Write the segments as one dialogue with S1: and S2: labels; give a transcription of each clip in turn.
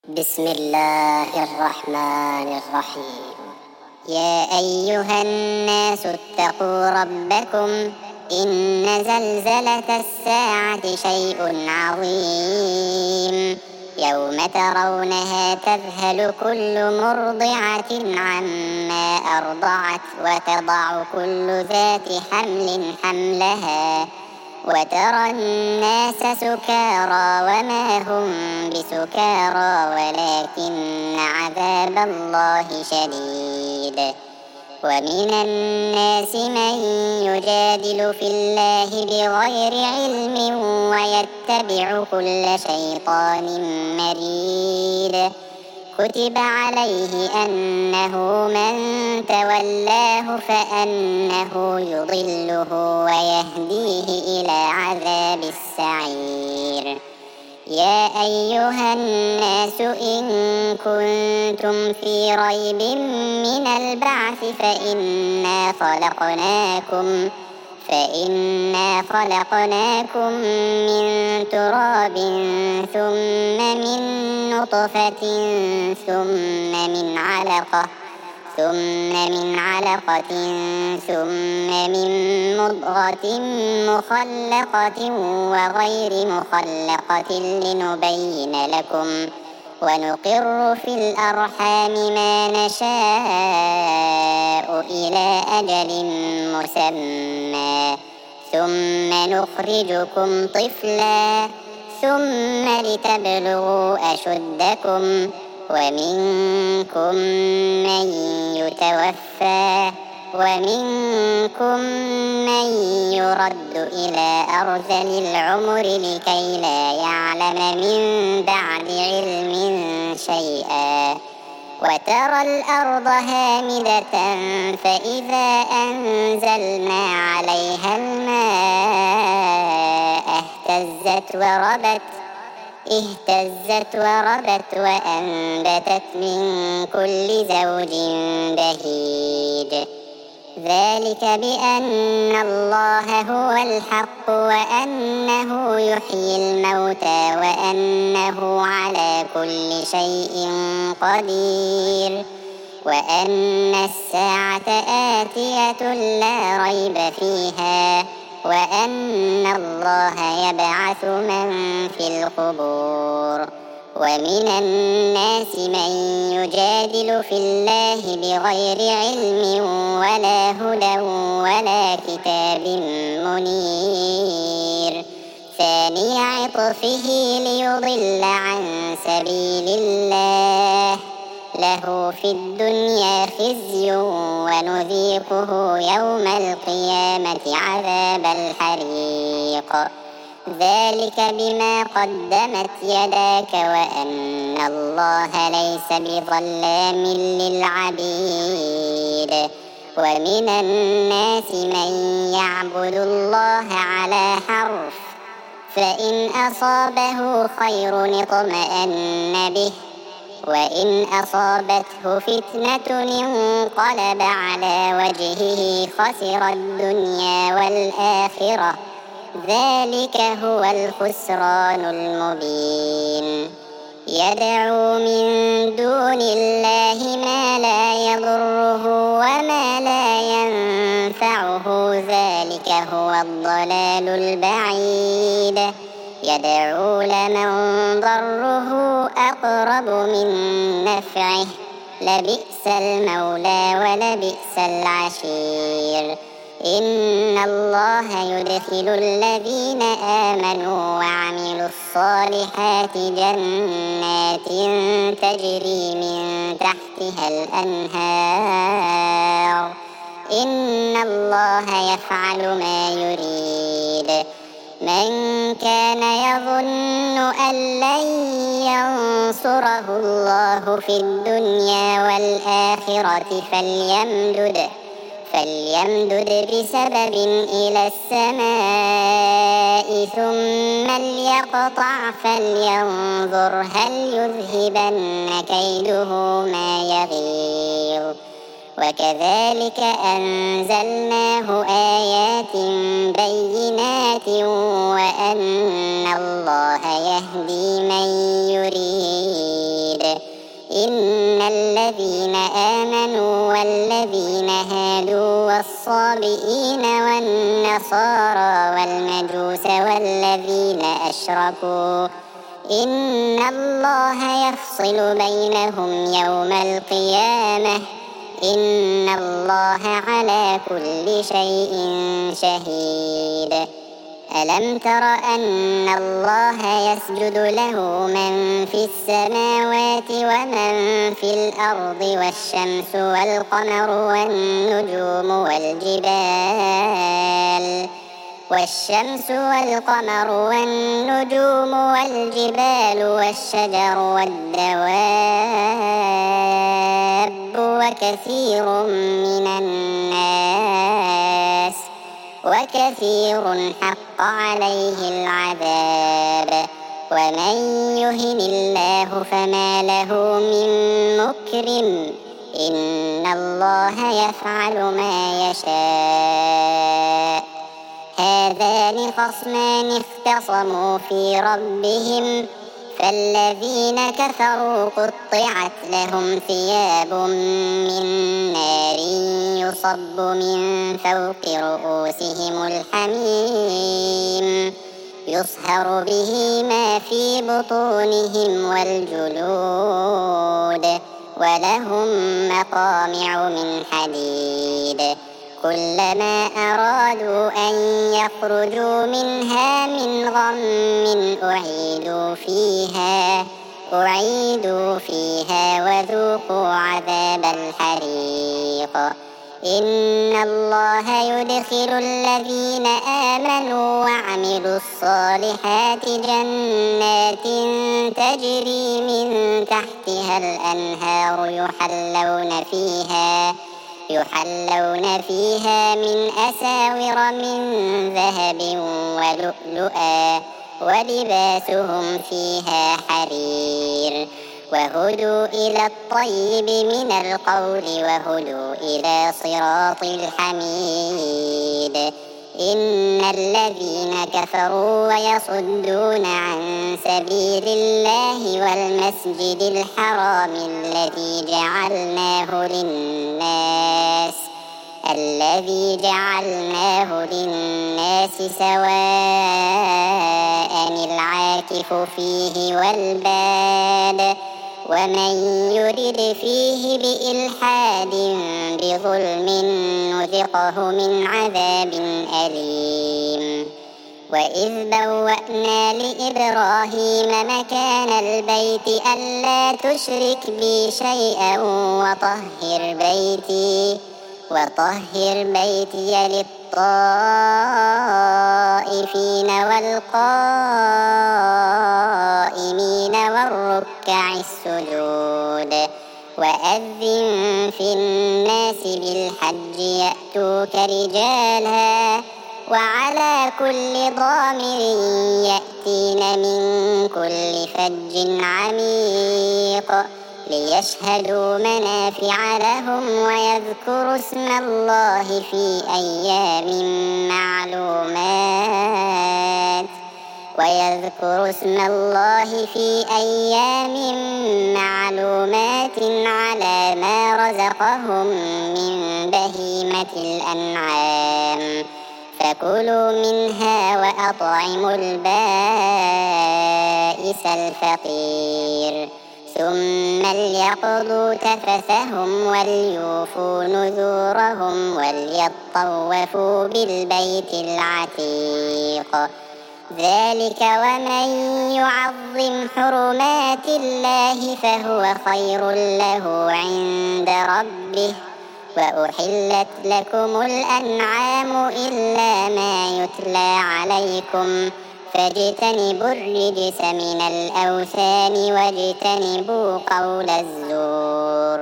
S1: بسم الله الرحمن الرحيم. يا أيها الناس اتقوا ربكم إن زلزلة الساعة شيء عظيم يوم ترونها تذهل كل مرضعة عما أرضعت وتضع كل ذات حمل حملها وترى الناس سكارى وما هم بسكارى ولكن عذاب الله شديد. ومن الناس من يجادل في الله بغير علم ويتبع كل شيطان مريد. كتب عليه أنه من تولاه فأنه يضله ويهديه إلى عذاب السعير. يا أيها الناس إن كنتم في ريب من البعث فإنا خلقناكم من تراب ثم من نطفة ثم من علقة ثم من مضغة مخلقة وغير مخلقة لنبين لكم ونقر في الأرحام ما نشاء إلى أجل مسمى ثم نخرجكم طفلا ثم لتبلغوا أشدكم ومنكم من يتوفى ومنكم من يرد إلى أرذل العمر لكي لا يعلم من بعد علم شيئا. وترى الأرض هامدة فإذا أنزلنا عليها الماء اهتزت وربت وأنبتت من كل زوج بهيج. ذلك بأن الله هو الحق وأنه يحيي الموتى وأنه على كل شيء قدير وأن الساعة آتية لا ريب فيها وأن الله يبعث من في القبور. ومن الناس من يجادل في الله بغير علم ولا هدى ولا كتاب منير ثاني عطفه ليضل عن سبيل الله له في الدنيا خزي ونذيقه يوم القيامة عذاب الحريق. ذلك بما قدمت يداك وأن الله ليس بظلام للعبيد. ومن الناس من يعبد الله على حرف فإن أصابه خير اطمأن به وإن أصابته فتنة انقلب على وجهه خسر الدنيا والآخرة ذلك هو الخسران المبين. يدعو من دون الله ما لا يضره وما لا ينفعه ذلك هو الضلال البعيد. يدعو لمن ضره أقرب من نفعه لبئس المولى ولبئس العشير. إن الله يدخل الذين آمنوا وعملوا الصالحات جنات تجري من تحتها الأنهار إن الله يفعل ما يريد. من كان يظن أن لن ينصره الله في الدنيا والآخرة فليمدد بسبب إلى السماء ثم ليقطع فلينظر هل يذهبن كيده ما يغيظ. وكذلك أنزلناه آيات بينات وأن الله يهدي من يريد إن الذين آمنوا والذين هادوا والصابئين والنصارى والمجوس والذين أشركوا إن الله يفصل بينهم يوم القيامة إن الله على كل شيء شهيد. ألم تر أن الله يسجد له من في السماوات ومن في الأرض والشمس والقمر والنجوم والجبال والشجر والدواب وكثير حق عليه العذاب ومن يهن الله فما له من مكرم إن الله يفعل ما يشاء. هذان خصمان اختصموا في ربهم فالذين كفروا قطعت لهم ثياب من نار يصب من فوق رؤوسهم الحميم يصهر به ما في بطونهم والجلود ولهم مقامع من حديد كلما أرادوا أن يخرجوا منها من غم أعيدوا فيها وذوقوا عذاب الحريق. إن الله يدخل الذين آمنوا وعملوا الصالحات جنات تجري من تحتها الأنهار يحلون فيها من أساور من ذهب ولؤلؤا ولباسهم فيها حرير وهدوا إلى الطيب من القول وهدوا إلى صراط الحميد. إن الذين كفروا ويصدون عن سبيل الله والمسجد الحرام الذي جعلناه للناس سواء العاكف فيه والباد ومن يرد فيه بإلحاد بظلم نذقه من عذاب أليم. وإذ بوأنا لإبراهيم مكان البيت ألا تشرك بي شيئا وطهر بيتي للطائفين والقائمين والركع السجود. وأذن في الناس بالحج يأتوك رجالا وعلى كل ضامر يأتين من كل فج عميق ليشهدوا منافع لهم ويذكروا اسم الله في أيام معلومات على ما رزقهم من بهيمة الأنعام فكلوا منها وأطعموا البائس الفقير ثم ليقضوا تفثهم وليوفوا نذورهم وليطوفوا بالبيت العتيق. ذلك ومن يعظم حرمات الله فهو خير له عند ربه. وأحلت لكم الأنعام إلا ما يتلى عليكم فاجتنبوا الرجس من الأوثان واجتنبوا قول الزور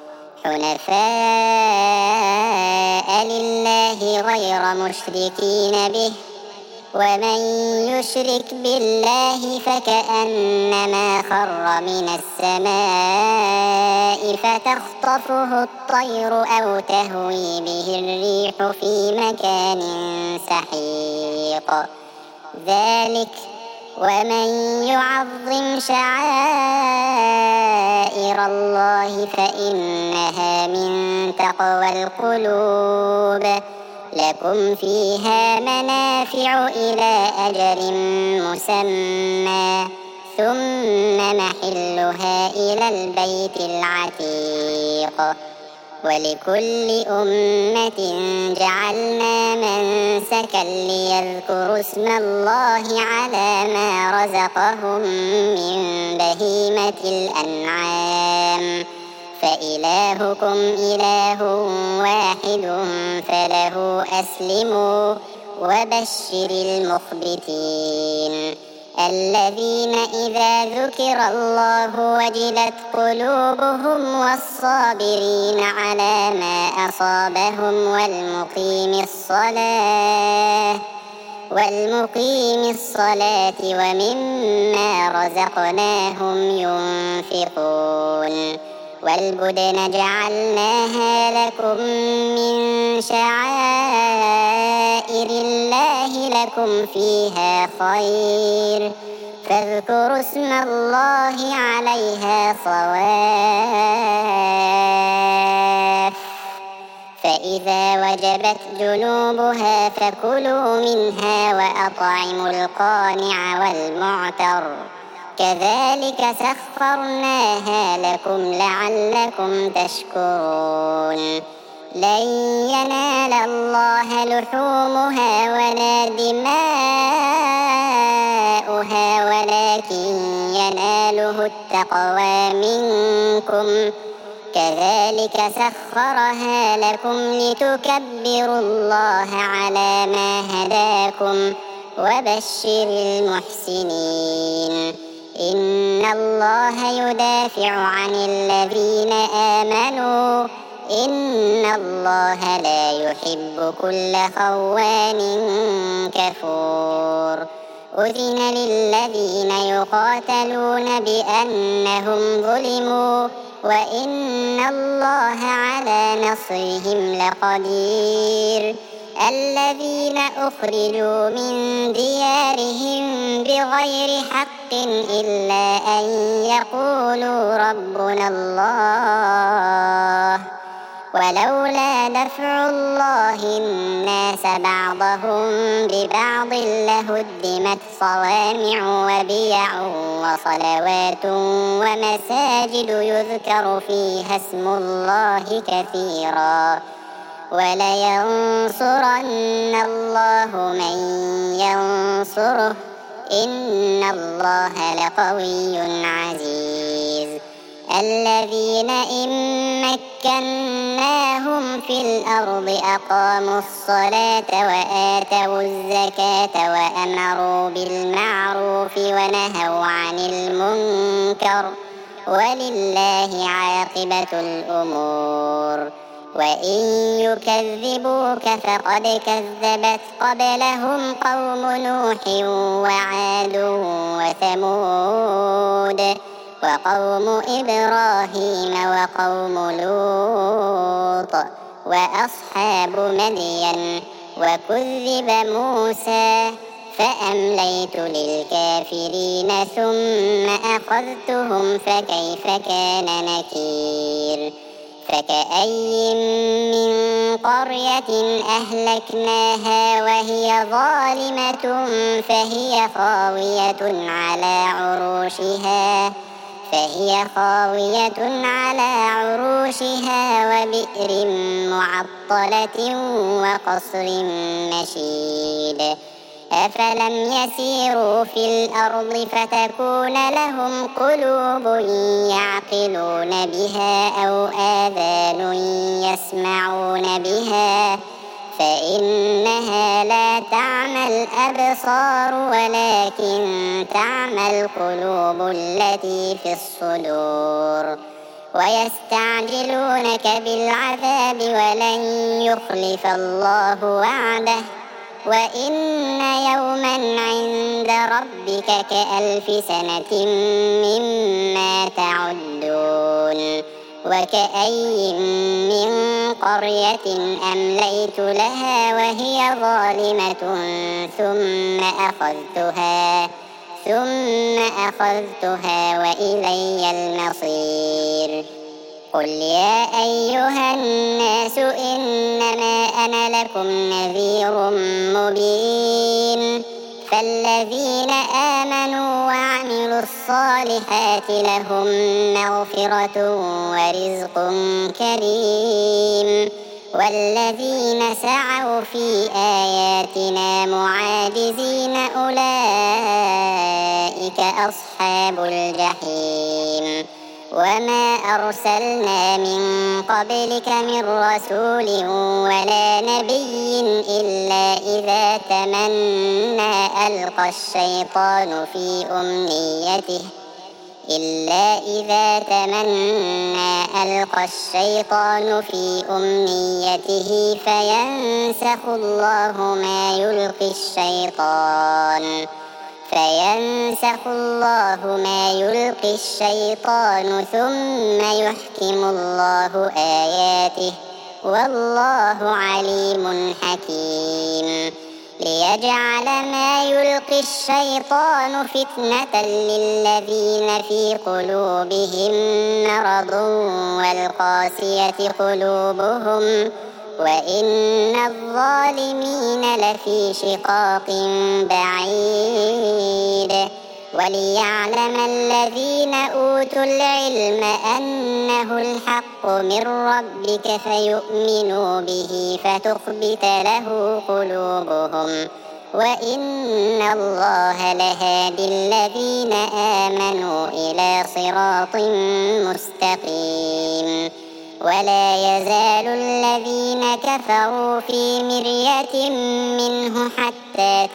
S1: حنفاء لله غير مشركين به ومن يشرك بالله فكأنما خر من السماء فتخطفه الطير أو تهوي به الريح في مكان سحيق. ذلك ومن يعظم شعائر الله الله فإنها من تقوى القلوب. لكم فيها منافع إلى أجل مسمى ثم محلها إلى البيت العتيق. ولكل أمة جعلنا منسكا ليذكروا اسم الله على ما رزقهم من بهيمة الأنعام فإلهكم إله واحد فله أسلموا وبشر المخبتين الذين إذا ذكر الله وجلت قلوبهم والصابرين على ما أصابهم والمقيم الصلاة ومما رزقناهم ينفقون. والبدن جعلناها لكم من شعائر الله لكم فيها خير فاذكروا اسم الله عليها صواف. فإذا وجبت جنوبها فكلوا منها وأطعموا القانع والمعتر كذلك سخرناها لكم لعلكم تشكرون. لن ينال الله لحومها ولا دماؤها ولكن يناله التقوى منكم كذلك سخرها لكم لتكبروا الله على ما هداكم وبشر المحسنين. إن الله يدافع عن الذين آمنوا إن الله لا يحب كل خوان كفور. أذن للذين يقاتلون بأنهم ظلموا وإن الله على نصرهم لقدير. الذين أخرجوا من ديارهم بغير حق إلا أن يقولوا ربنا الله ولولا دفع الله الناس بعضهم ببعض لهدمت صوامع وبيع وصلوات ومساجد يذكر فيها اسم الله كثيرا ولينصرن الله من ينصره إن الله لقوي عزيز. الذين إن مكناهم في الأرض أقاموا الصلاة وآتوا الزكاة وأمروا بالمعروف ونهوا عن المنكر ولله عاقبة الأمور. وإن يكذبوك فقد كذبت قبلهم قوم نوح وعاد وثمود وقوم إبراهيم وقوم لوط وأصحاب مدين وكذب موسى فأمليت للكافرين ثم أخذتهم فكيف كان نكير. فكأي من قرية أهلكناها وهي ظالمة فهي خاوية على عروشها وبئر معطلة وقصر مشيد. أفلم يسيروا في الأرض فتكون لهم قلوب يعقلون بها أو آذان يسمعون بها فإنها لا تعمى الأبصار ولكن تعمى القلوب التي في الصدور. ويستعجلونك بالعذاب ولن يخلف الله وعده وإن يوما عند ربك كألف سنة مما تعدون. وكأي من قرية أمليت لها وهي ظالمة ثم أخذتها وإلي المصير. قل يا أيها الناس إنما أنا لكم نذير مبين فالذين آمنوا وعملوا الصالحات لهم مغفرة ورزق كريم والذين سعوا في آياتنا معاجزين أولئك أصحاب الجحيم وما أرسلنا من قبلك من رسول ولا نبي إلا إذا تمنى ألقى الشيطان في أمنيته فينسخ الله ما يلقي الشيطان ثم يحكم الله آياته والله عليم حكيم ليجعل ما يلقي الشيطان فتنة للذين في قلوبهم مرض والقاسية قلوبهم وإن الظالمين لفي شقاق بعيد وليعلم الذين أوتوا العلم أنه الحق من ربك فيؤمنوا به فتخبت له قلوبهم وإن الله لهادي الذين آمنوا إلى صراط مستقيم ولا يزال الذين كفروا في مرية منه حتى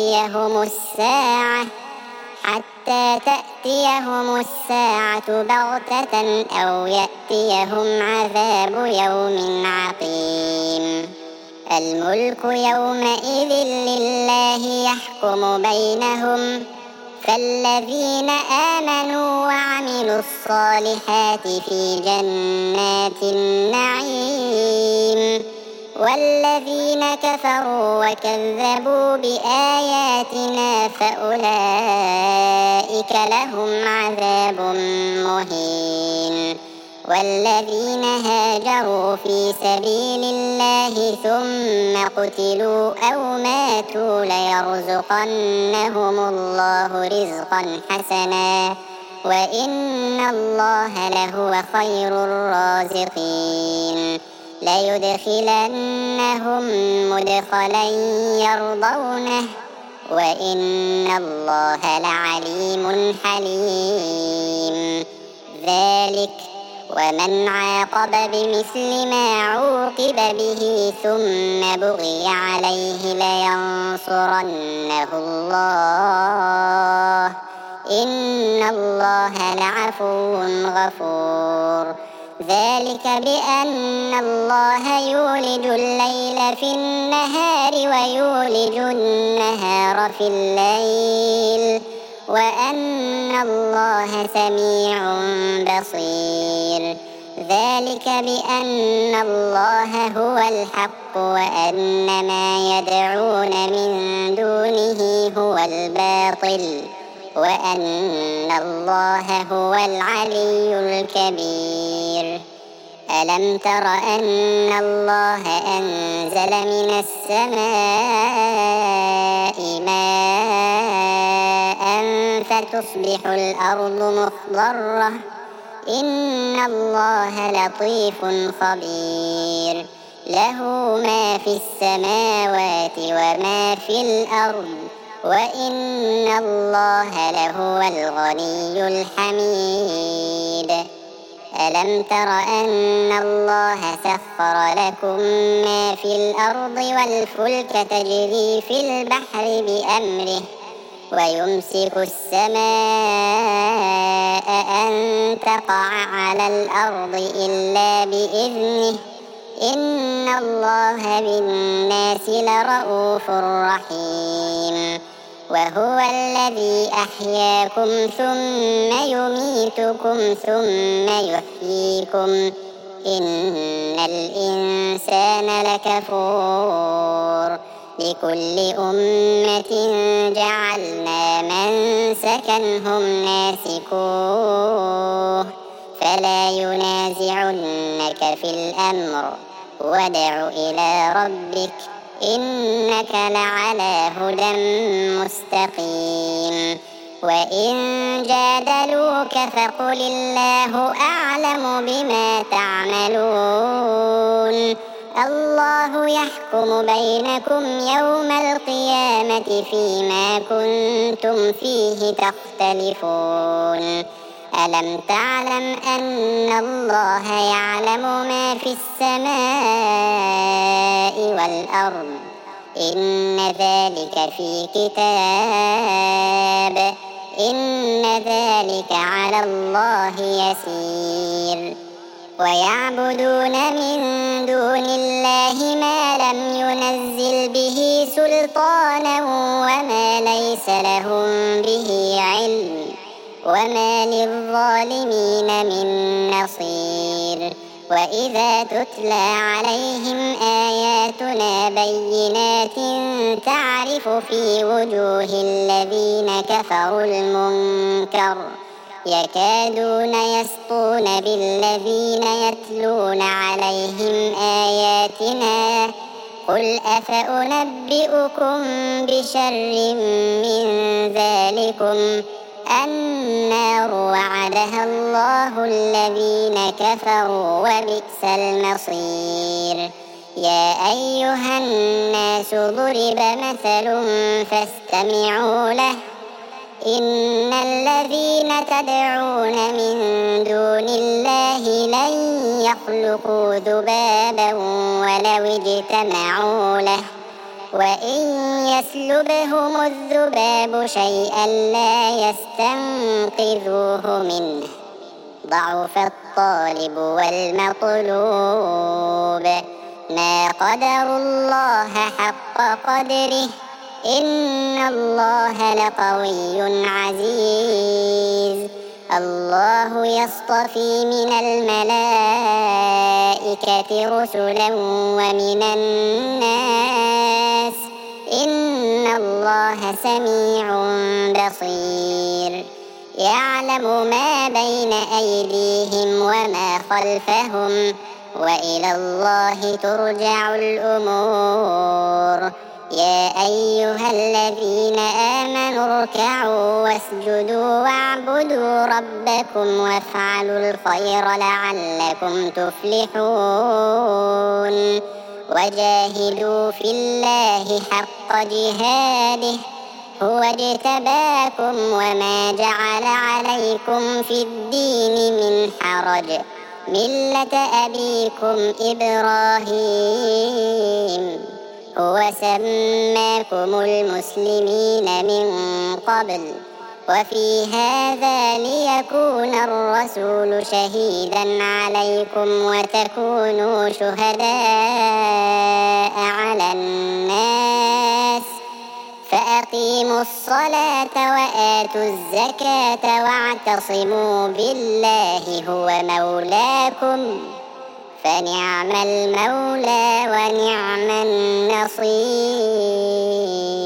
S1: تأتيهم الساعة بغتة أو يأتيهم عذاب يوم عقيم الملك يومئذ لله يحكم بينهم فالذين آمنوا وعملوا الصالحات في جنات النعيم والذين كفروا وكذبوا بآياتنا فأولئك لهم عذاب مهين والذين هاجروا في سبيل الله ثم قتلوا أو ماتوا ليرزقنهم الله رزقا حسنا وإن الله لهو خير الرازقين ليدخلنهم مدخلا يرضونه وإن الله لعليم حليم ذلك ومن عاقب بمثل ما عوقب به ثم بغي عليه لينصرنه الله إن الله لعفو غفور ذلك بأن الله يولج الليل في النهار ويولج النهار في الليل وأن الله سميع بصير ذلك بأن الله هو الحق وأن ما يدعون من دونه هو الباطل وأن الله هو العلي الكبير ألم تر أن الله أنزل من السماء ماء فتصبح الأرض مخضرة إن الله لطيف خبير له ما في السماوات وما في الأرض وإن الله لهو الغني الحميد ألم تر أن الله سخر لكم ما في الأرض والفلك تجري في البحر بأمره ويمسك السماء أن تقع على الأرض إلا بإذنه إن الله بالناس لرءوف رحيم وهو الذي أحياكم ثم يميتكم ثم يحييكم إن الإنسان لكفور لكل أمة جعلنا منسكا هم ناسكوه ولا ينازعنك في الأمر وادع إلى ربك إنك لعلى هدى مستقيم. وإن جادلوك فقل الله أعلم بما تعملون الله يحكم بينكم يوم القيامة فيما كنتم فيه تختلفون ألم تعلم أن الله يعلم ما في السماء والأرض إن ذلك في كتاب إن ذلك على الله يسير. ويعبدون من دون الله ما لم ينزل به سلطانا وما ليس لهم به علم وما للظالمين من نصير. وإذا تتلى عليهم آياتنا بينات تعرف في وجوه الذين كفروا المنكر يكادون يسطون بالذين يتلون عليهم آياتنا قل أفأنبئكم بشر من ذلكم النار وعدها الله الذين كفروا وبئس المصير. يا أيها الناس ضرب مثل فاستمعوا له إن الذين تدعون من دون الله لن يخلقوا ذبابا ولو اجتمعوا له وإن يسلبهم الذباب شيئا لا يستنقذوه منه ضعف الطالب والمطلوب ما قدروا الله حق قدره إن الله لقوي عزيز. الله يصطفي من الملائكة رسلا ومن الناس إن الله سميع بصير. يعلم ما بين أيديهم وما خلفهم وإلى الله ترجع الأمور. يا أيها الذين آمنوا اركعوا واسجدوا واعبدوا ربكم وافعلوا الخير لعلكم تفلحون. وجاهدوا في الله حق جهاده هو اجتباكم وما جعل عليكم في الدين من حرج ملة أبيكم إبراهيم هو سماكم المسلمين من قبل وفي هذا ليكون الرسول شهيدا عليكم وتكونوا شهداء على الناس فأقيموا الصلاة وآتوا الزكاة واعتصموا بالله هو مولاكم فنعم المولى ونعم النصير.